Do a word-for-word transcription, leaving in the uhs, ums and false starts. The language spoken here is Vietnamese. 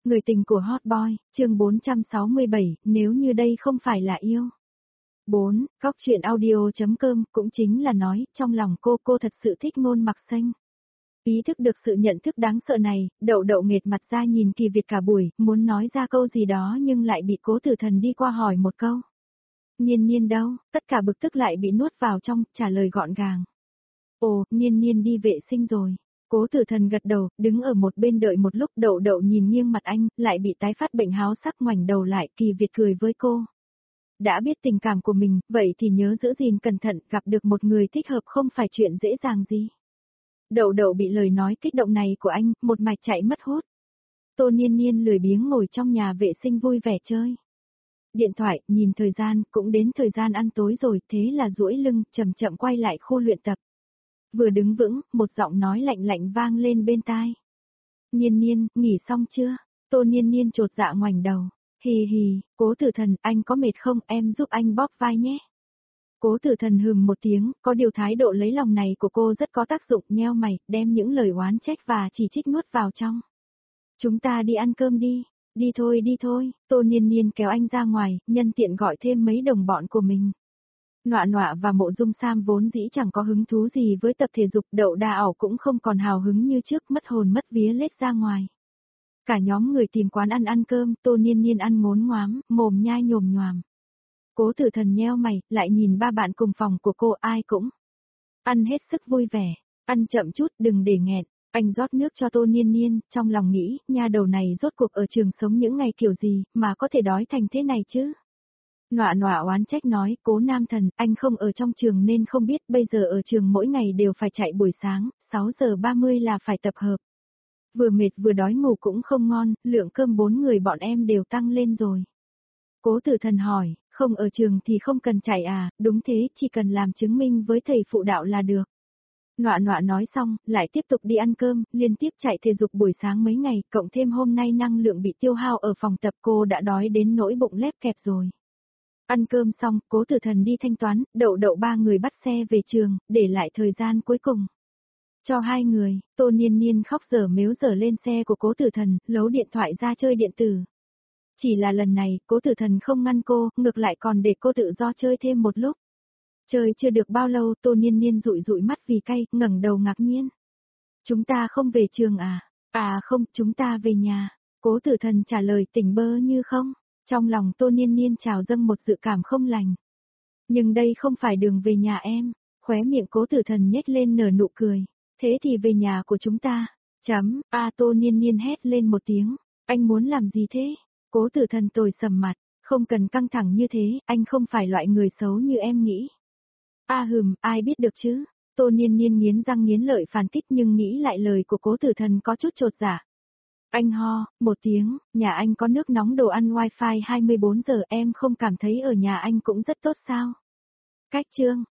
Người tình của Hot Boy, chương bốn trăm sáu mươi bảy, nếu như đây không phải là yêu. bốn. Góc truyện audio.com cũng chính là nói, trong lòng cô cô thật sự thích Ngôn Mặc Xanh. Ý thức được sự nhận thức đáng sợ này, Đậu Đậu nghệt mặt ra nhìn Kỳ Việt cả buổi, muốn nói ra câu gì đó nhưng lại bị Cố Tử Thần đi qua hỏi một câu. Niên Niên đâu, tất cả bực tức lại bị nuốt vào trong, trả lời gọn gàng. Ồ, Niên Niên đi vệ sinh rồi. Cố Tử Thần gật đầu, đứng ở một bên đợi một lúc. Đậu Đậu nhìn nghiêng mặt anh, lại bị tái phát bệnh háo sắc, ngoảnh đầu lại. Kỳ Việt cười với cô. Đã biết tình cảm của mình, vậy thì nhớ giữ gìn cẩn thận, gặp được một người thích hợp không phải chuyện dễ dàng gì. Đậu Đậu bị lời nói kích động này của anh, một mạch chạy mất hút. Tô Niên Niên lười biếng ngồi trong nhà vệ sinh vui vẻ chơi điện thoại, nhìn thời gian, cũng đến thời gian ăn tối rồi, thế là duỗi lưng, chậm chậm quay lại khu luyện tập. Vừa đứng vững, một giọng nói lạnh lạnh vang lên bên tai. Niên Niên, nghỉ xong chưa? Tô Niên Niên chột dạ ngoảnh đầu. Hì hì, Cố Tử Thần, anh có mệt không, em giúp anh bóp vai nhé. Cố Tử Thần hừm một tiếng, có điều thái độ lấy lòng này của cô rất có tác dụng, nheo mày, đem những lời oán trách và chỉ trích nuốt vào trong. Chúng ta đi ăn cơm đi. Đi thôi đi thôi, Tô Niên Niên kéo anh ra ngoài, nhân tiện gọi thêm mấy đồng bọn của mình. Nọa Nọa và Mộ Dung Sam vốn dĩ chẳng có hứng thú gì với tập thể dục, Đậu Đa ảo cũng không còn hào hứng như trước, mất hồn mất vía lết ra ngoài. Cả nhóm người tìm quán ăn ăn cơm, Tô Niên Niên ăn ngốn ngoám, mồm nhai nhồm nhoàm. Cố Tử Thần nheo mày, lại nhìn ba bạn cùng phòng của cô, ai cũng ăn hết sức vui vẻ, ăn chậm chút đừng để nghẹn. Anh rót nước cho Tô Niên Niên, trong lòng nghĩ, nha đầu này rốt cuộc ở trường sống những ngày kiểu gì, mà có thể đói thành thế này chứ. Nọa Nọa oán trách nói, Cố Nam Thần, anh không ở trong trường nên không biết, bây giờ ở trường mỗi ngày đều phải chạy buổi sáng, sáu giờ ba mươi là phải tập hợp. Vừa mệt vừa đói ngủ cũng không ngon, lượng cơm bốn người bọn em đều tăng lên rồi. Cố Tử Thần hỏi, không ở trường thì không cần chạy à, đúng thế, chỉ cần làm chứng minh với thầy phụ đạo là được. Nọa Nọa nói xong, lại tiếp tục đi ăn cơm, liên tiếp chạy thể dục buổi sáng mấy ngày, cộng thêm hôm nay năng lượng bị tiêu hao ở phòng tập, cô đã đói đến nỗi bụng lép kẹp rồi. Ăn cơm xong, Cố Tử Thần đi thanh toán, Đậu Đậu ba người bắt xe về trường, để lại thời gian cuối cùng cho hai người. Tô Niên Niên khóc dở mếu dở lên xe của Cố Tử Thần, lấu điện thoại ra chơi điện tử. Chỉ là lần này, Cố Tử Thần không ngăn cô, ngược lại còn để cô tự do chơi thêm một lúc. Chơi chưa được bao lâu, Tô Niên Niên dụi dụi mắt vì cay, ngẩng đầu ngạc nhiên. Chúng ta không về trường à? À không, chúng ta về nhà. Cố Tử Thần trả lời tỉnh bơ như không. Trong lòng Tô Niên Niên trào dâng một dự cảm không lành. Nhưng đây không phải đường về nhà em. Khóe miệng Cố Tử Thần nhếch lên nở nụ cười. Thế thì về nhà của chúng ta. Chấm, a à, Tô Niên Niên hét lên một tiếng. Anh muốn làm gì thế? Cố Tử Thần tồi sầm mặt. Không cần căng thẳng như thế, anh không phải loại người xấu như em nghĩ. A à, hừm, ai biết được chứ? Tô Niên Niên nghiến răng nghiến lợi phản kích nhưng nghĩ lại lời của Cố Tử Thần có chút chột dạ. Anh ho, một tiếng, nhà anh có nước nóng đồ ăn wifi hai mươi bốn giờ, em không cảm thấy ở nhà anh cũng rất tốt sao? Cách chương,